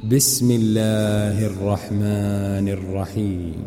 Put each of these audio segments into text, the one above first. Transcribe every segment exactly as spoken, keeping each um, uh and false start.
بسم الله الرحمن الرحيم.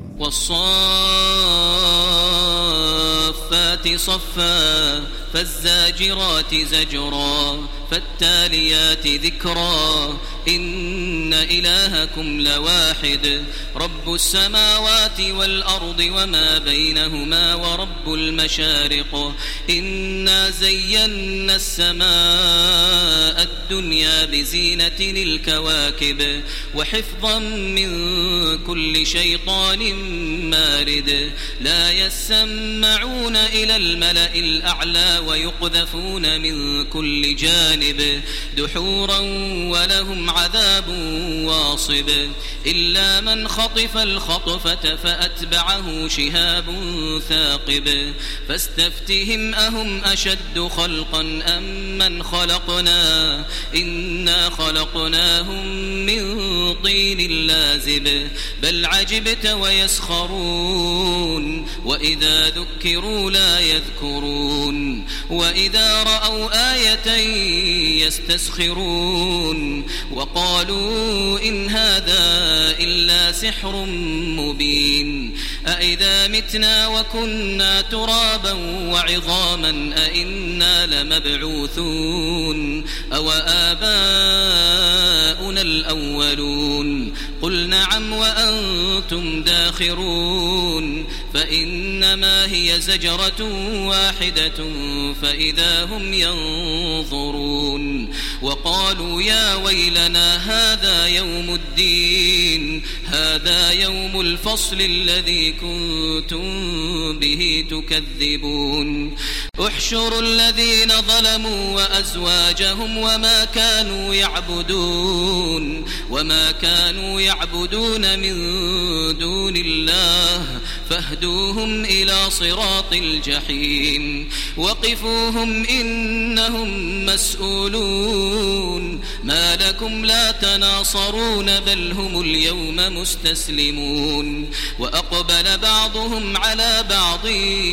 والصافات صفا فالزاجرات زجرا فالتاليات ذكرا إن إلهكم لواحد رب السماوات والأرض وما بينهما ورب المشارق إنا زينا السماء الدنيا بزينة الكواكب وحفظا من كل شيطان مارد لا يسمعون إلى الملأ الأعلى ويقذفون من كل جانب دحورا ولهم عذاب واصب إلا من خطف الخطفة فأتبعه شهاب ثاقب فاستفتهم أهم أشد خلقا أم من خلقنا إنا خلقناهم من طين لازب بل عجبت ويسخرون وإذا ذكروا لا يذكرون وإذا رأوا آية يستسخرون وقالوا إن هذا إلا سحر مبين أإذا متنا وكنا ترابا وعظاما أإنا لمبعوثون أو آباؤنا الأولون قل نعم وأنتم داخرون فإنما هي زجرة واحدة فإذا هم ينظرون وقالوا يا ويلنا هذا يوم الدين هذا يوم الفصل الذي كنتم به تكذبون احشروا الذين ظلموا وأزواجهم وما كانوا يعبدون وما كانوا يعبدون من دون الله فاهدوهم إلى صراط الجحيم وقفوهم إنهم مسؤولون ما لكم لا تناصرون بل هم اليوم مستسلمون وأقبل بعضهم على بعض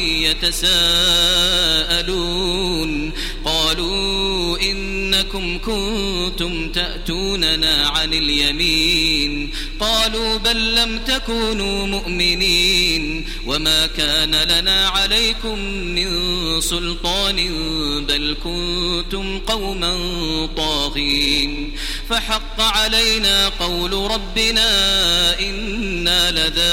يتساءلون قالوا إنكم كنتم تأتوننا عن اليمين قالوا بل لم تكونوا مؤمنين وما كان لنا عليكم من سلطان بل كنتم قوما طاغين فحق علينا قول ربنا إنا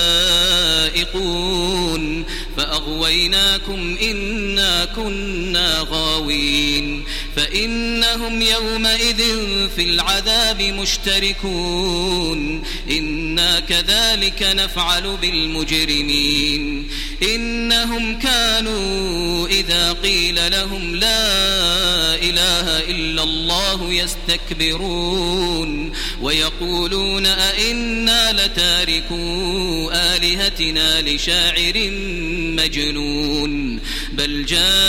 لذائقون فأغويناكم إنا كنا غاوين فإنهم يومئذ في العذاب مشتركون إنا كذلك نفعل بالمجرمين إنهم كانوا إذا قيل لهم لا إله إلا الله يستكبرون ويقولون أئنا لتاركو آلهتنا لشاعر مجنون بل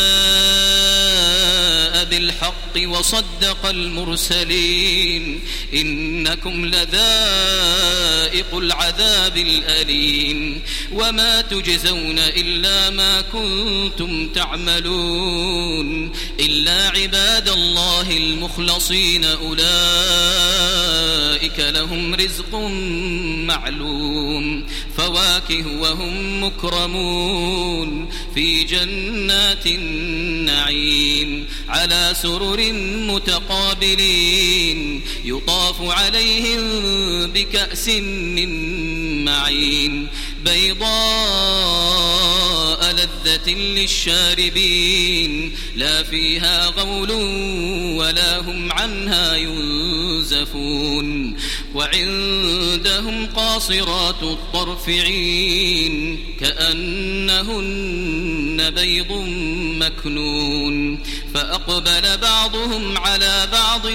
جاء بالحق وصدق المرسلين إنكم لذائق العذاب الأليم وما تجزون إلا ما كنتم تعملون إلا عباد الله المخلصين أولئك لهم رزق معلوم فواكه وهم مكرمون في جنات النعيم على سرر متقابلين يطاف عليهم بكأس من معين بيضاء لذة للشاربين لا فيها غول ولا هم عنها ينزفون وعندهم قاصرات الطرف عين كأنهن بيض مكنون فأقبل بعضهم على بعض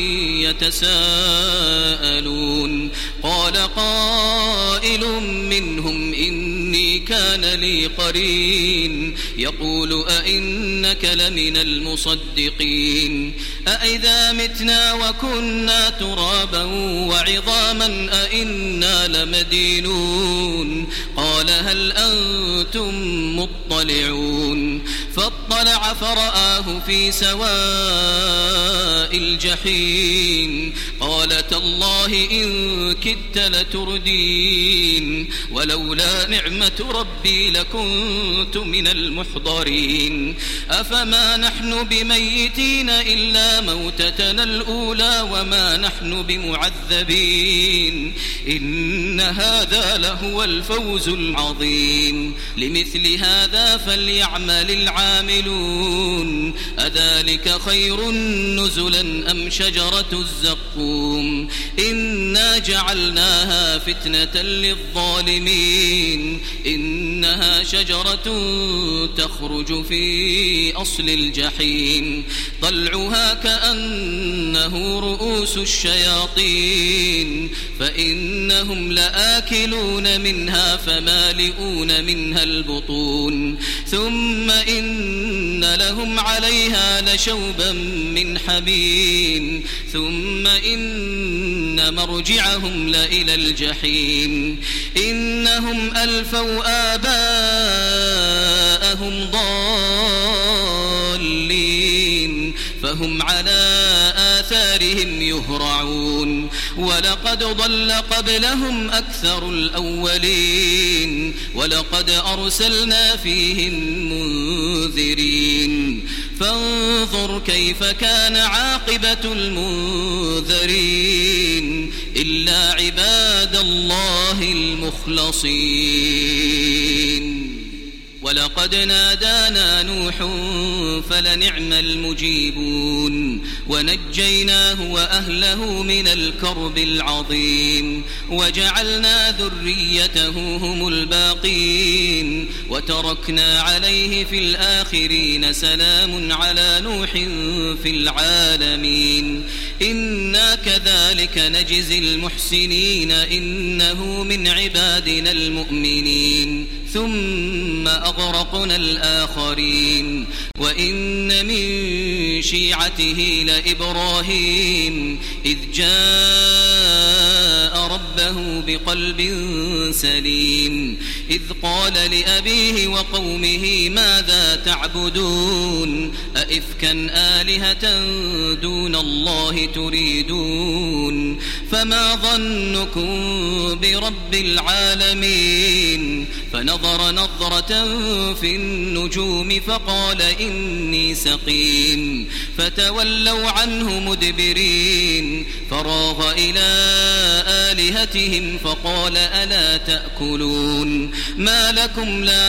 يتساءلون قال قائل منهم إني كان لي قرين يقول أئنك لمن المصدقين أئذا متنا وكنا ترابا وعظاما أئنا لمدينون قال هل أنتم مطلعون فاطلع فرآه في سواء الجحيم قال تالله إن كدت لتردين ولولا نعمة ربي لكنت من المحضرين أفما نحن بميتين إلا موتتنا الأولى وما نحن بمعذبين إن هذا لهو الفوز العظيم لمثل هذا فليعمل العاملون أذلك خير نزلا أم شجرة الزقوم إنا جعلناها فتنة للظالمين إنها شجرة تخرج في أصل الجحيم طلعها كأنه رؤوس الشياطين فإنهم لآكلون منها فمالئون منها البطون ثم إن لهم عليها لشوبا من حميم ثم إن مرجعهم لإلى الجحيم إنهم ألفوا آباءهم ضالين فهم على آثارهم يهرعون ولقد ضل قبلهم أكثر الأولين ولقد أرسلنا فيهم منذرين فانظر كيف كان عاقبة المنذرين إلا عباد الله المخلصين ولقد نادانا نوح فلنعم المجيبون ونجيناه وأهله من الكرب العظيم وجعلنا ذريته هم الباقين وتركنا عليه في الآخرين سلام على نوح في العالمين إنا كذلك نجزي المحسنين إنه من عبادنا المؤمنين ثم أغرقنا الآخرين وإن من شيعته لإبراهيم إذ جاء ربه بقلب سليم إذ قال لأبيه وقومه ماذا تعبدون أئفكا آلهة دون الله تريدون فما ظنكم برب العالمين فنظر نظرة في النجوم فقال إني سقيم فتولوا عنه مدبرين فراغ إلى آلهتهم فقال ألا تأكلون ما لكم لا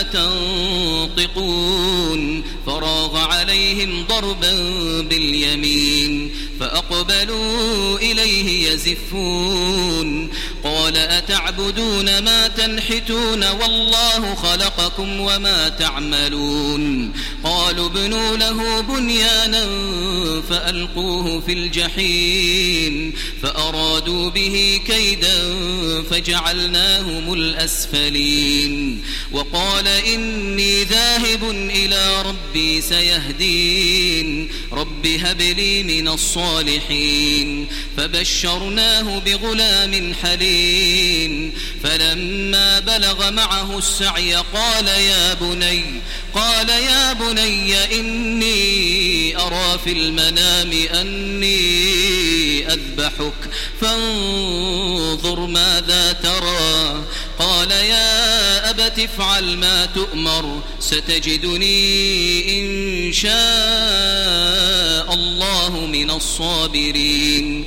تنطقون فراغ عليهم ضربا باليمين فأقبلوا إليه يزفون قال أتعبدون ما تنحتون والله خلقكم وما تعملون قالوا ابنوا له بنيانا فألقوه في الجحيم فأرادوا به كيدا فجعلناهم الأسفلين وقال إني ذاهب إلى ربي سيهدين رب هب لي من الصالحين فبشرناه بغلام حليم فلما بلغ معه السعي قال يا بني قال يا بني إني أرى في المنام أني أذبحك فانظر ماذا ترى قال يا أبت افعل ما تؤمر ستجدني إن شاء الله من الصابرين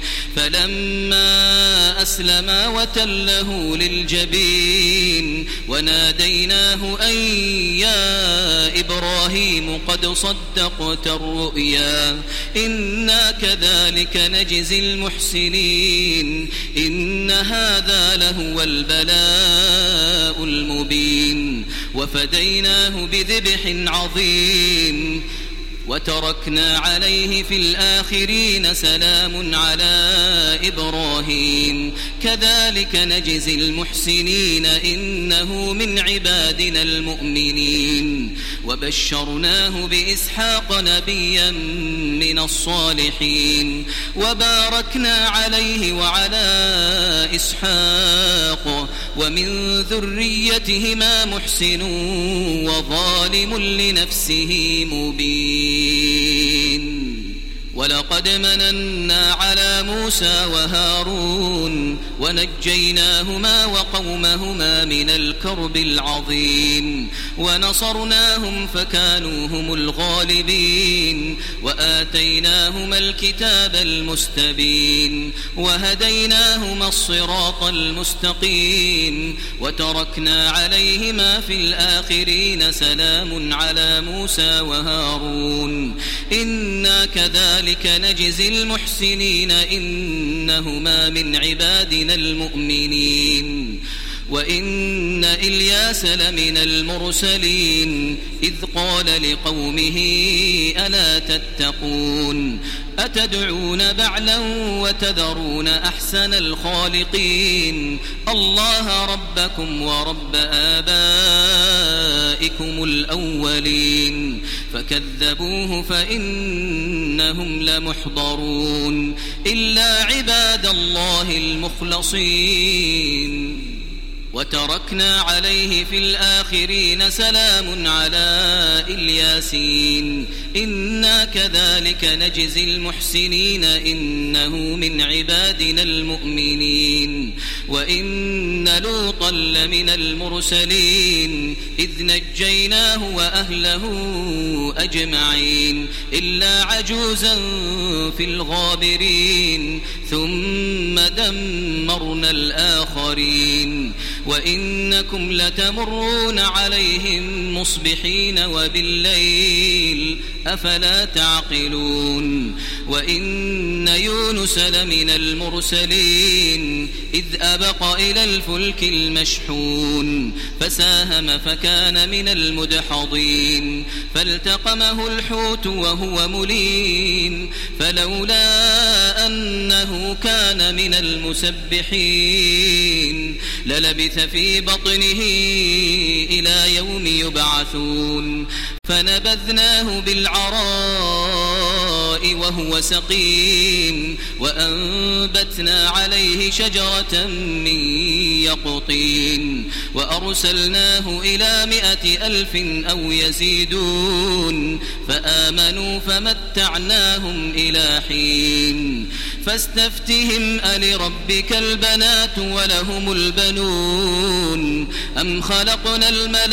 فلما أسلما وتله للجبين وناديناه أن يا إبراهيم قد صدقت الرؤيا إنا كذلك نجزي المحسنين إن هذا لهو البلاء المبين وفديناه بذبح عظيم وتركنا عليه في الآخرين سلام على إبراهيم كذلك نجزي المحسنين إنه من عبادنا المؤمنين وبشرناه بإسحاق نبيا من الصالحين وباركنا عليه وعلى إسحاق ومن ذريتهما محسن وظالم لنفسه مبين ولقد مننا على موسى وهارون ونجيناهما وقومهما من الكرب العظيم ونصرناهم فكانوا هم الغالبين وآتيناهما الكتاب المستبين وهديناهما الصراط المستقيم وتركنا عليهما في الآخرين سلام على موسى وهارون إنا كذلك نجزي المحسنين إنهما من عبادنا المؤمنين وإن إلياس لمن المرسلين إذ قال لقومه ألا تتقون أتدعون بعلا وتذرون أحسن الخالقين الله ربكم ورب آبائكم الأولين فكذبوه فإنهم لمحضرون إلا عباد الله المخلصين وتركنا عليه في الآخرين سلام على إلياسين إنا كذلك نجزي المحسنين إنه من عبادنا المؤمنين وإن لوطا لمن المرسلين إذ نجيناه وأهله أجمعين إلا عجوزا في الغابرين ثم دمرنا الآخرين وإنكم لتمرون عليهم مصبحين وبالليل أفلا تعقلون وإن يونس لمن المرسلين إذ أبق إلى الفلك المشحون فساهم فكان من المدحضين فالتقمه الحوت وهو مليم فلولا أنه كان من المسبحين للبث في بطنه إلى يوم يبعثون فنبذناه بالعراء وهو سقيم وأنبتنا عليه شجرة من يقطين وأرسلناه إلى مائة ألف أو يزيدون فآمنوا فمتعناهم إلى حين فاستفتهم ألربك البنات ولهم البنون أم خلقنا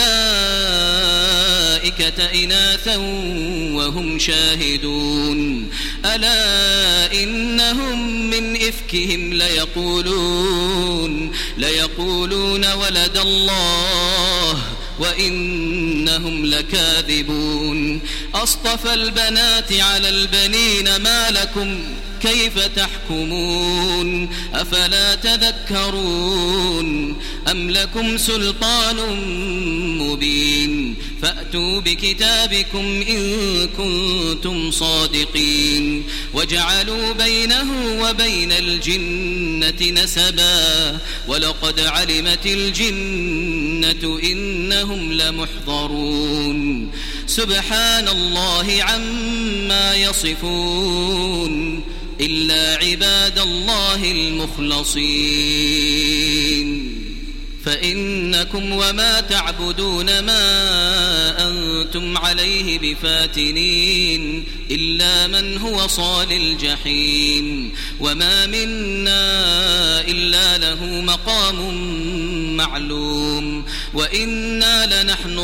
الملائكة إناثا وهم شاهدون ألا إنهم من إفكهم ليقولون ليقولون ولد الله وإنهم لكاذبون أصطفى البنات على البنين ما لكم كيف تحكمون أفلا تذكرون أم لكم سلطان مبين فأتوا بكتابكم إن كنتم صادقين وجعلوا بينه وبين الجنة نسبا ولقد علمت الجنة إنهم لمحضرون سبحان الله عما يصفون إلا عباد الله المخلصين فإنكم وما تعبدون ما أنتم عليه بفاتنين إلا من هو صال الجحيم وما منا إلا له مقام معلوم وإنا لنحن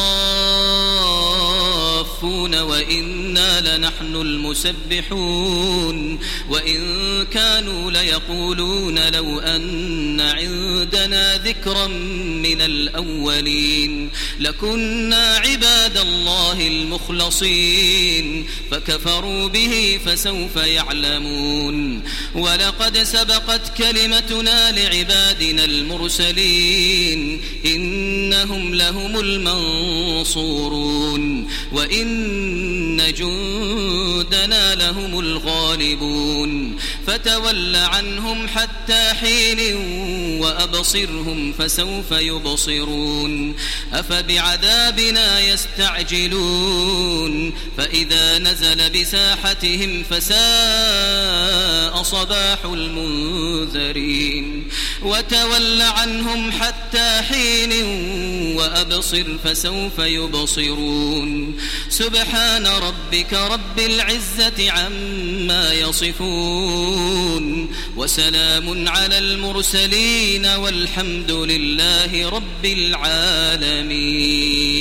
الصافون وإنا لنحن المسبحون وإن كانوا ليقولون لو أن عندنا ذكرا من الأولين لكنا عباد الله المخلصين فكفروا به فسوف يعلمون ولقد سبقت كلمتنا لعبادنا المرسلين إنهم لهم المنصورون وإن جندنا لهم الغالبون فتول عنهم حتى حين وأبصرهم فسوف يبصرون أفبعذابنا يستعجلون فإذا نزل بساحتهم فساء صباح المنذرين وتول عنهم حتى حين وأبصر فسوف يبصرون سبحان ربك رب العزة عما يصفون وسلام على المرسلين والحمد لله رب العالمين.